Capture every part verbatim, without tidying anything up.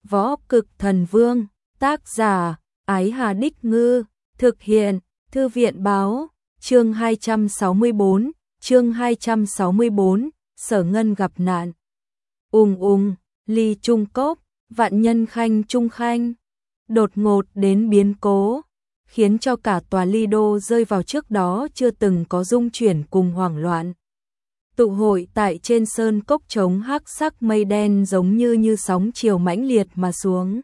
Võ Cực Thần Vương, tác giả, Ái Hà Đích Ngư, thực hiện, Thư viện Báo, chương hai trăm sáu mươi tư, chương hai trăm sáu mươi tư, Sở Ngân gặp nạn. Ùng ùng, ly trung cốc, vạn nhân khanh trung khanh, đột ngột đến biến cố, khiến cho cả tòa ly đô rơi vào trước đó chưa từng có rung chuyển cùng hoảng loạn. Tụ hội tại trên sơn cốc trống hắc sắc mây đen giống như như sóng chiều mãnh liệt mà xuống.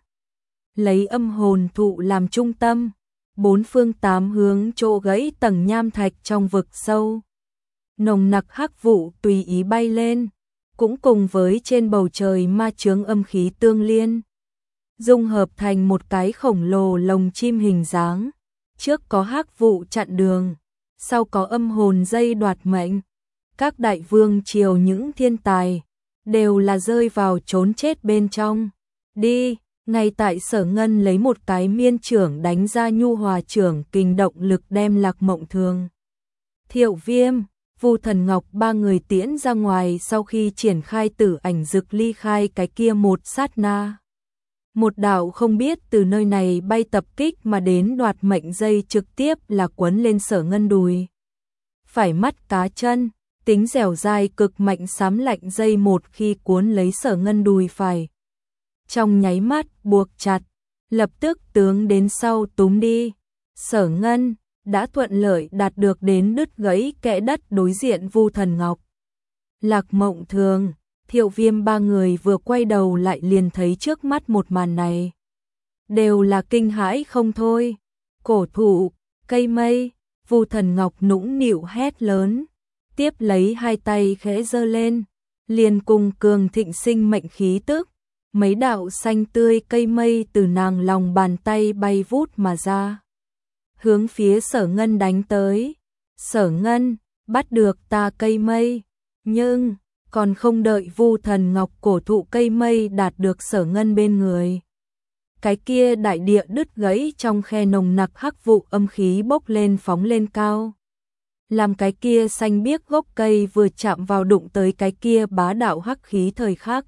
Lấy âm hồn thụ làm trung tâm, bốn phương tám hướng chỗ gãy tầng nham thạch trong vực sâu. Nồng nặc hắc vụ tùy ý bay lên, cũng cùng với trên bầu trời ma chướng âm khí tương liên, dung hợp thành một cái khổng lồ lồng chim hình dáng. Trước có hắc vụ chặn đường, sau có âm hồn dây đoạt mệnh. Các đại vương triều những thiên tài đều là rơi vào trốn chết bên trong. Đi, ngay tại Sở Ngân lấy một cái miên trưởng đánh ra nhu hòa trưởng kình động lực đem Lạc Mộng Thường, Thiệu Viêm, Vu Thần Ngọc ba người tiễn ra ngoài sau khi triển khai tử ảnh dực ly khai cái kia một sát na. Một đạo không biết từ nơi này bay tập kích mà đến đoạt mệnh dây trực tiếp là quấn lên Sở Ngân đùi. Phải mắt cá chân, tính dẻo dai cực mạnh xám lạnh dây một khi cuốn lấy Sở Ngân đùi phải. Trong nháy mắt buộc chặt, lập tức tướng đến sau túm đi. Sở Ngân đã thuận lợi đạt được đến đứt gãy kẽ đất đối diện Vu Thần Ngọc. Lạc Mộng Thường, Thiệu Viêm ba người vừa quay đầu lại liền thấy trước mắt một màn này. Đều là kinh hãi không thôi. Cổ thụ, cây mây, Vu Thần Ngọc nũng nịu hét lớn. Tiếp lấy hai tay khẽ giơ lên, liền cùng cường thịnh sinh mệnh khí tức. Mấy đạo xanh tươi cây mây từ nàng lòng bàn tay bay vút mà ra, hướng phía Sở Ngân đánh tới. Sở Ngân, bắt được ta cây mây, nhưng còn không đợi Vu Thần Ngọc cổ thụ cây mây đạt được Sở Ngân bên người. Cái kia đại địa đứt gãy trong khe nồng nặc hắc vụ âm khí bốc lên phóng lên cao. Làm cái kia xanh biếc gốc cây vừa chạm vào đụng tới cái kia bá đạo hắc khí thời khắc,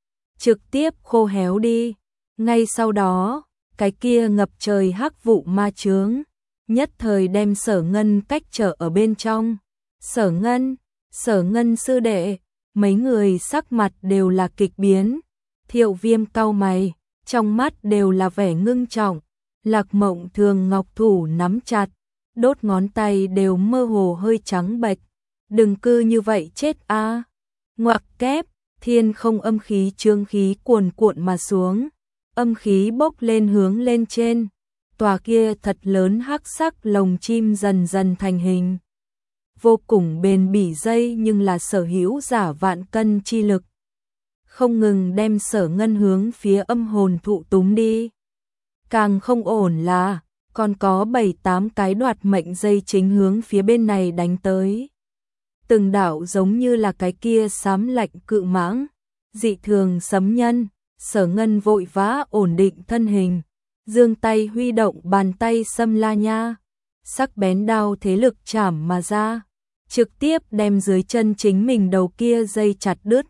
trực tiếp khô héo đi. Ngay sau đó, cái kia ngập trời hắc vụ ma chướng, nhất thời đem Sở Ngân cách trở ở bên trong. Sở Ngân, Sở Ngân sư đệ, mấy người sắc mặt đều là kịch biến. Thiệu Viêm cau mày, trong mắt đều là vẻ ngưng trọng. Lạc Mộng Thường ngọc thủ nắm chặt, đốt ngón tay đều mơ hồ hơi trắng bệch. Đừng cư như vậy chết a. À. Ngoặc kép, thiên không âm khí trương khí cuồn cuộn mà xuống, âm khí bốc lên hướng lên trên. Tòa kia thật lớn hắc sắc lồng chim dần dần thành hình. Vô cùng bền bỉ dây nhưng là sở hữu giả vạn cân chi lực, không ngừng đem Sở Ngân hướng phía âm hồn thụ túm đi. Càng không ổn là còn có bảy tám cái đoạt mệnh dây chính hướng phía bên này đánh tới. Từng đạo giống như là cái kia xám lạnh cự mãng, dị thường sấm nhân. Sở Ngân vội vã ổn định thân hình, giương tay huy động bàn tay xâm la nha, sắc bén đao thế lực chảm mà ra, trực tiếp đem dưới chân chính mình đầu kia dây chặt đứt.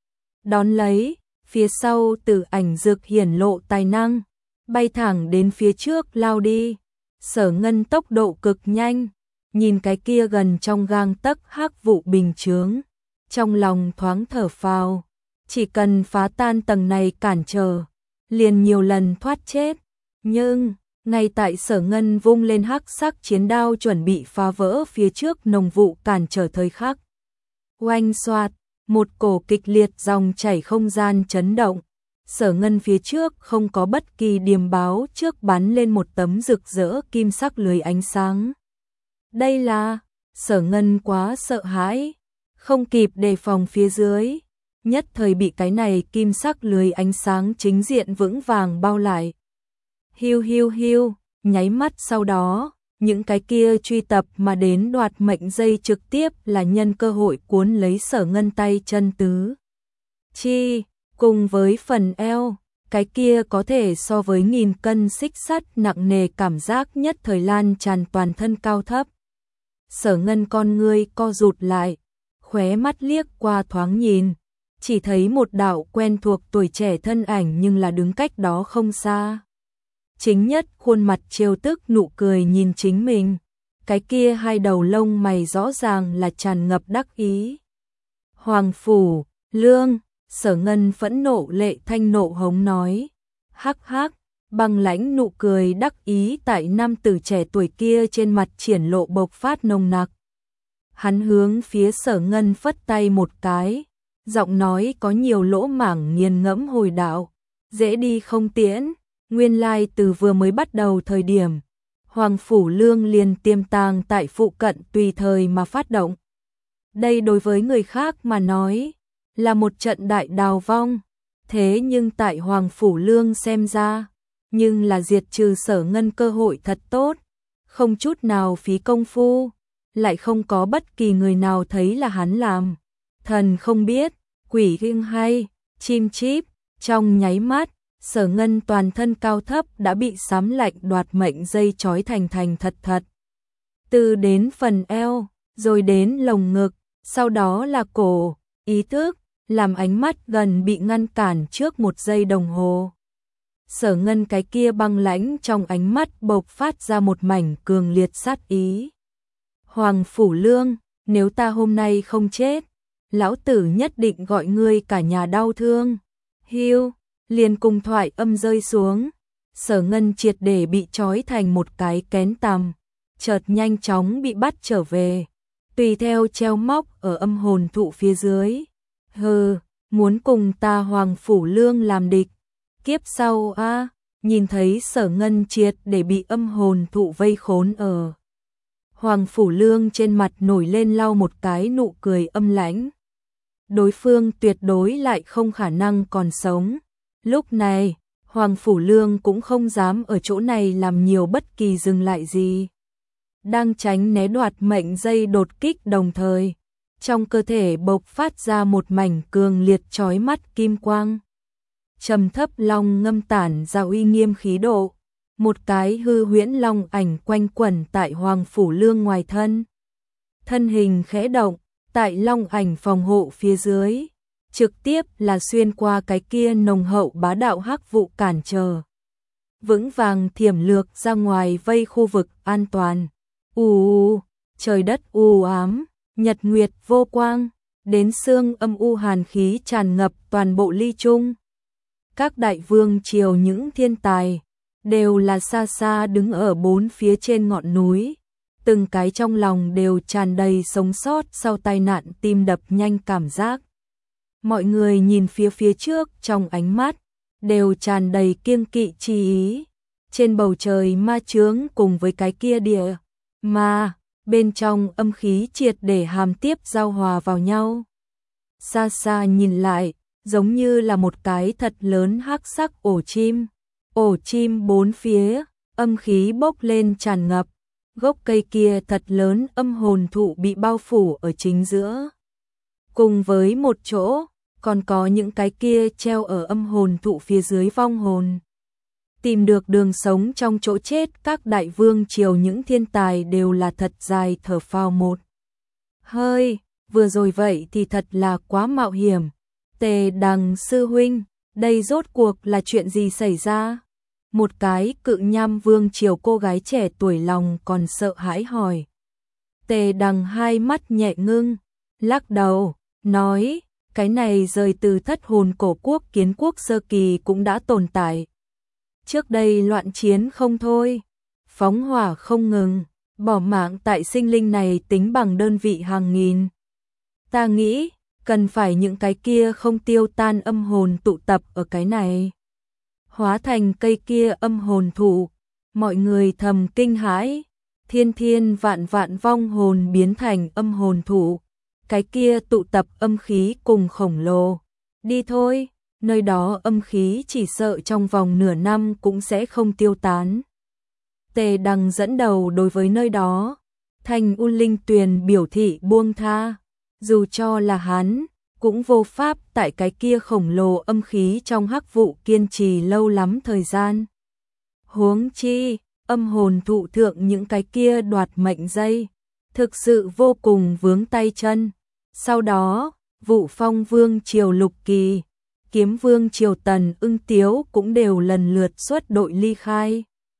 Đón lấy, phía sau tử ảnh dược hiển lộ tài năng, bay thẳng đến phía trước lao đi. Sở Ngân tốc độ cực nhanh, nhìn cái kia gần trong gang tấc hắc vụ bình chướng, trong lòng thoáng thở phào, chỉ cần phá tan tầng này cản trở, liền nhiều lần thoát chết. Nhưng ngay tại Sở Ngân vung lên hắc sắc chiến đao chuẩn bị phá vỡ phía trước nồng vụ cản trở thời khắc, oanh xoạt, một cổ kịch liệt dòng chảy không gian chấn động. Sở Ngân phía trước không có bất kỳ điềm báo trước bắn lên một tấm rực rỡ kim sắc lưới ánh sáng. Đây là, Sở Ngân quá sợ hãi, không kịp đề phòng phía dưới, nhất thời bị cái này kim sắc lưới ánh sáng chính diện vững vàng bao lại. Hiu hiu hiu, nháy mắt sau đó, những cái kia truy tập mà đến đoạt mệnh dây trực tiếp là nhân cơ hội cuốn lấy Sở Ngân tay chân tứ chi. Cùng với phần eo, cái kia có thể so với nghìn cân xích sắt nặng nề cảm giác nhất thời lan tràn toàn thân cao thấp. Sở Ngân con ngươi co rụt lại, khóe mắt liếc qua thoáng nhìn, chỉ thấy một đạo quen thuộc tuổi trẻ thân ảnh nhưng là đứng cách đó không xa. Chính Nhất khuôn mặt trêu tức nụ cười nhìn chính mình, cái kia hai đầu lông mày rõ ràng là tràn ngập đắc ý. Hoàng Phủ Lương, Sở Ngân phẫn nộ lệ thanh nộ hống nói, hắc hắc, băng lãnh nụ cười đắc ý tại nam tử trẻ tuổi kia trên mặt triển lộ bộc phát nồng nặc. Hắn hướng phía Sở Ngân phất tay một cái, giọng nói có nhiều lỗ mảng nghiền ngẫm hồi đạo, dễ đi không tiễn, nguyên lai từ vừa mới bắt đầu thời điểm, Hoàng Phủ Lương liền tiềm tàng tại phụ cận tùy thời mà phát động. Đây đối với người khác mà nói, là một trận đại đào vong, thế nhưng tại Hoàng Phủ Lương xem ra, nhưng là diệt trừ Sở Ngân cơ hội thật tốt, không chút nào phí công phu, lại không có bất kỳ người nào thấy là hắn làm. Thần không biết, quỷ kinh hay, chim chíp, trong nháy mắt, Sở Ngân toàn thân cao thấp đã bị sám lạnh đoạt mệnh dây trói thành thành thật thật. Từ đến phần eo, rồi đến lồng ngực, sau đó là cổ, ý thức, làm ánh mắt gần bị ngăn cản trước một giây đồng hồ. Sở Ngân cái kia băng lãnh trong ánh mắt bộc phát ra một mảnh cường liệt sát ý. Hoàng Phủ Lương, nếu ta hôm nay không chết, lão tử nhất định gọi ngươi cả nhà đau thương. Hiu, liền cùng thoại âm rơi xuống, Sở Ngân triệt để bị trói thành một cái kén tằm, chợt nhanh chóng bị bắt trở về, tùy theo treo móc ở âm hồn thụ phía dưới. Hừ, muốn cùng ta Hoàng Phủ Lương làm địch, kiếp sau a. À, nhìn thấy Sở Ngân triệt để bị âm hồn thụ vây khốn ở. Hoàng Phủ Lương trên mặt nổi lên lau một cái nụ cười âm lãnh. Đối phương tuyệt đối lại không khả năng còn sống. Lúc này, Hoàng Phủ Lương cũng không dám ở chỗ này làm nhiều bất kỳ dừng lại gì. Đang tránh né đoạt mệnh dây đột kích đồng thời, trong cơ thể bộc phát ra một mảnh cường liệt chói mắt kim quang. Trầm thấp long ngâm tản ra uy nghiêm khí độ, một cái hư huyễn long ảnh quanh quẩn tại Hoàng Phủ Lương ngoài thân. Thân hình khẽ động, tại long ảnh phòng hộ phía dưới, trực tiếp là xuyên qua cái kia nồng hậu bá đạo hắc vụ cản trở. Vững vàng thiểm lược ra ngoài vây khu vực an toàn. U u, trời đất u ám, nhật nguyệt vô quang, đến sương âm u hàn khí tràn ngập toàn bộ ly trung. Các đại vương triều những thiên tài, đều là xa xa đứng ở bốn phía trên ngọn núi, từng cái trong lòng đều tràn đầy sống sót sau tai nạn tim đập nhanh cảm giác. Mọi người nhìn phía phía trước trong ánh mắt, đều tràn đầy kiêng kỵ chi ý. Trên bầu trời ma chướng cùng với cái kia địa, ma, bên trong âm khí triệt để hàm tiếp giao hòa vào nhau. Xa xa nhìn lại, giống như là một cái thật lớn hắc sắc ổ chim. Ổ chim bốn phía, âm khí bốc lên tràn ngập, gốc cây kia thật lớn âm hồn thụ bị bao phủ ở chính giữa. Cùng với một chỗ, còn có những cái kia treo ở âm hồn thụ phía dưới vong hồn. Tìm được đường sống trong chỗ chết, các đại vương triều những thiên tài đều là thật dài thở phào một hơi, vừa rồi vậy thì thật là quá mạo hiểm. Tề Đằng sư huynh, đây rốt cuộc là chuyện gì xảy ra? Một cái cự nham vương triều cô gái trẻ tuổi lòng còn sợ hãi hỏi. Tề Đằng hai mắt nhẹ ngưng, lắc đầu, nói, cái này rời từ thất hồn cổ quốc kiến quốc sơ kỳ cũng đã tồn tại. Trước đây loạn chiến không thôi, phóng hỏa không ngừng, bỏ mạng tại sinh linh này tính bằng đơn vị hàng nghìn. Ta nghĩ, cần phải những cái kia không tiêu tan âm hồn tụ tập ở cái này. Hóa thành cây kia âm hồn thụ, mọi người thầm kinh hãi, thiên thiên vạn vạn vong hồn biến thành âm hồn thụ, cái kia tụ tập âm khí cùng khổng lồ. Đi thôi, nơi đó âm khí chỉ sợ trong vòng nửa năm cũng sẽ không tiêu tán. Tề Đằng dẫn đầu đối với nơi đó, Thanh U Linh Tuyền biểu thị buông tha, dù cho là hắn, cũng vô pháp tại cái kia khổng lồ âm khí trong hắc vụ kiên trì lâu lắm thời gian. Huống chi, âm hồn thụ thượng những cái kia đoạt mệnh dây, thực sự vô cùng vướng tay chân. Sau đó, Vụ Phong Vương triều Lục Kỳ, Kiếm Vương triều Tần Ưng Tiếu cũng đều lần lượt xuất đội ly khai.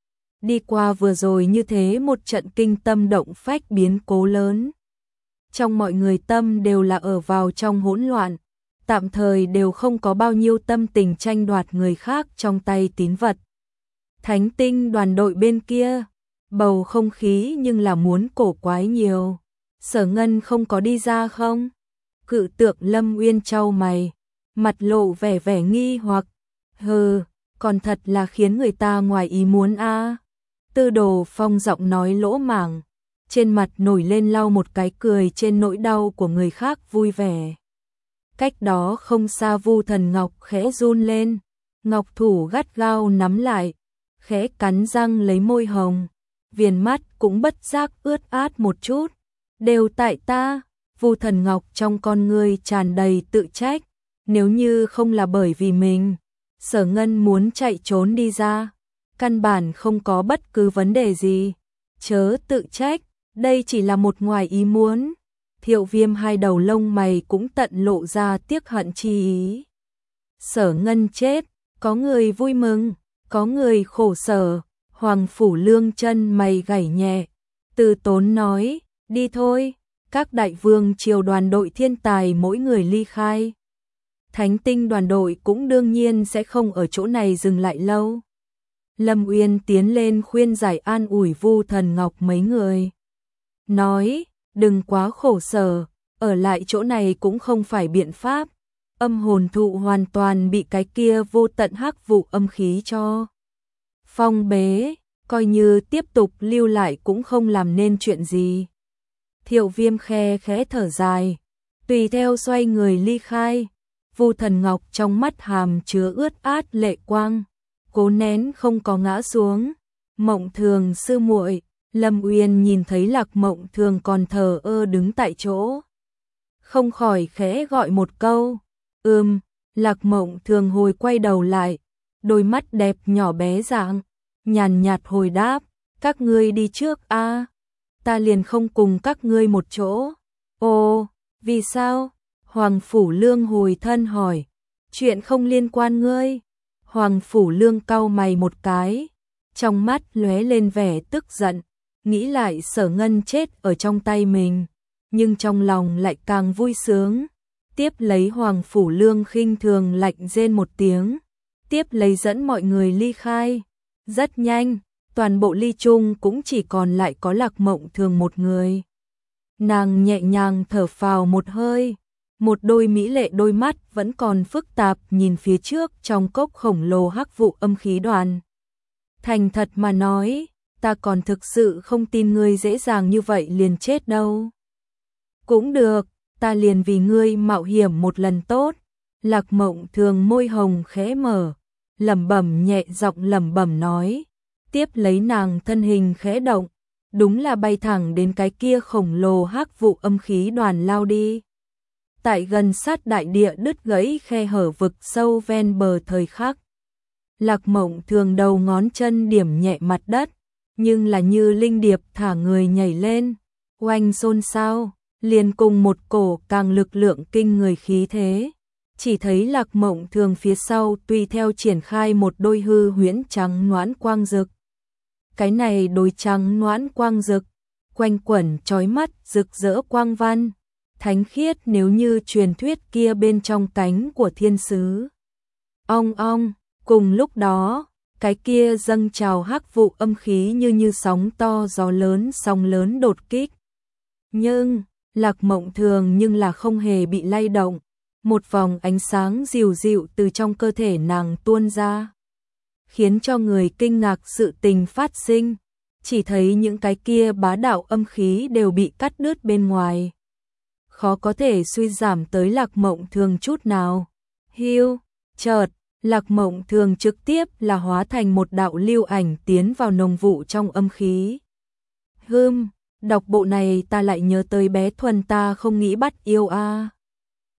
Đi qua vừa rồi như thế một trận kinh tâm động phách biến cố lớn. Trong mọi người tâm đều là ở vào trong hỗn loạn, tạm thời đều không có bao nhiêu tâm tình tranh đoạt người khác trong tay tín vật. Thánh tinh đoàn đội bên kia, bầu không khí nhưng là muốn cổ quái nhiều. Sở Ngân không có đi ra không? Cự tượng Lâm Uyên chau mày, mặt lộ vẻ vẻ nghi hoặc, hừ, còn thật là khiến người ta ngoài ý muốn a. Tư Đồ Phong giọng nói lỗ mảng, trên mặt nổi lên lau một cái cười trên nỗi đau của người khác vui vẻ. Cách đó không xa Vu Thần Ngọc khẽ run lên, ngọc thủ gắt gao nắm lại, khẽ cắn răng lấy môi hồng, viền mắt cũng bất giác ướt át một chút. Đều tại ta. Vu Thần Ngọc trong con ngươi tràn đầy tự trách, nếu như không là bởi vì mình, Sở Ngân muốn chạy trốn đi ra, căn bản không có bất cứ vấn đề gì. Chớ tự trách, đây chỉ là một ngoài ý muốn. Thiệu Viêm hai đầu lông mày cũng tận lộ ra tiếc hận chi ý. Sở Ngân chết, có người vui mừng, có người khổ sở. Hoàng Phủ Lương chân mày gảy nhẹ, Từ Tốn nói, đi thôi. Các đại vương triều đoàn đội thiên tài mỗi người ly khai. Thánh tinh đoàn đội cũng đương nhiên sẽ không ở chỗ này dừng lại lâu. Lâm Uyên tiến lên khuyên giải an ủi Vu Thần Ngọc mấy người. Nói, đừng quá khổ sở, ở lại chỗ này cũng không phải biện pháp. Âm hồn thụ hoàn toàn bị cái kia vô tận hắc vụ âm khí cho phong bế, coi như tiếp tục lưu lại cũng không làm nên chuyện gì. Thiệu Viêm khe khẽ thở dài, tùy theo xoay người ly khai. Vu Thần Ngọc trong mắt hàm chứa ướt át lệ quang, cố nén không có ngã xuống. Mộng Thường sư muội, Lâm Uyên nhìn thấy Lạc Mộng Thường còn thờ ơ đứng tại chỗ, không khỏi khẽ gọi một câu. Ừm. Lạc Mộng Thường hồi quay đầu lại, đôi mắt đẹp nhỏ bé dạng, nhàn nhạt hồi đáp, các ngươi đi trước a. Ta liền không cùng các ngươi một chỗ. Ồ, vì sao? Hoàng Phủ Lương hồi thân hỏi. Chuyện không liên quan ngươi. Hoàng Phủ Lương cau mày một cái, trong mắt lóe lên vẻ tức giận, nghĩ lại Sở Ngân chết ở trong tay mình, nhưng trong lòng lại càng vui sướng. Tiếp lấy Hoàng Phủ Lương khinh thường lạnh rên một tiếng, tiếp lấy dẫn mọi người ly khai. Rất nhanh, toàn bộ ly chung cũng chỉ còn lại có Lạc Mộng Thường một người. Nàng nhẹ nhàng thở phào một hơi, một đôi mỹ lệ đôi mắt vẫn còn phức tạp nhìn phía trước trong cốc khổng lồ hắc vụ âm khí đoàn. Thành thật mà nói, ta còn thực sự không tin ngươi dễ dàng như vậy liền chết đâu. Cũng được, ta liền vì ngươi mạo hiểm một lần tốt. Lạc Mộng Thường môi hồng khẽ mở, lẩm bẩm nhẹ giọng lẩm bẩm nói. Tiếp lấy nàng thân hình khẽ động, đúng là bay thẳng đến cái kia khổng lồ hắc vụ âm khí đoàn lao đi. Tại gần sát đại địa đứt gãy khe hở vực sâu ven bờ thời khắc, Lạc Mộng Thường đầu ngón chân điểm nhẹ mặt đất, nhưng là như linh điệp thả người nhảy lên, oanh xôn xao, liền cùng một cổ càng lực lượng kinh người khí thế. Chỉ thấy Lạc Mộng Thường phía sau tùy theo triển khai một đôi hư huyễn trắng noãn quang rực. Cái này đôi trắng noãn quang rực, quanh quẩn chói mắt rực rỡ quang văn, thánh khiết nếu như truyền thuyết kia bên trong cánh của thiên sứ. Ong ong, cùng lúc đó, cái kia dâng trào hắc vụ âm khí như như sóng to gió lớn sóng lớn đột kích. Nhưng, Lạc Mộng Thường nhưng là không hề bị lay động, một vòng ánh sáng dịu dịu từ trong cơ thể nàng tuôn ra, khiến cho người kinh ngạc sự tình phát sinh. Chỉ thấy những cái kia bá đạo âm khí đều bị cắt đứt bên ngoài, khó có thể suy giảm tới Lạc Mộng Thường chút nào. Hiu, chợt, Lạc Mộng Thường trực tiếp là hóa thành một đạo lưu ảnh tiến vào nồng vụ trong âm khí. Hừm, đọc bộ này ta lại nhớ tới bé Thuần ta không nghĩ bắt yêu a.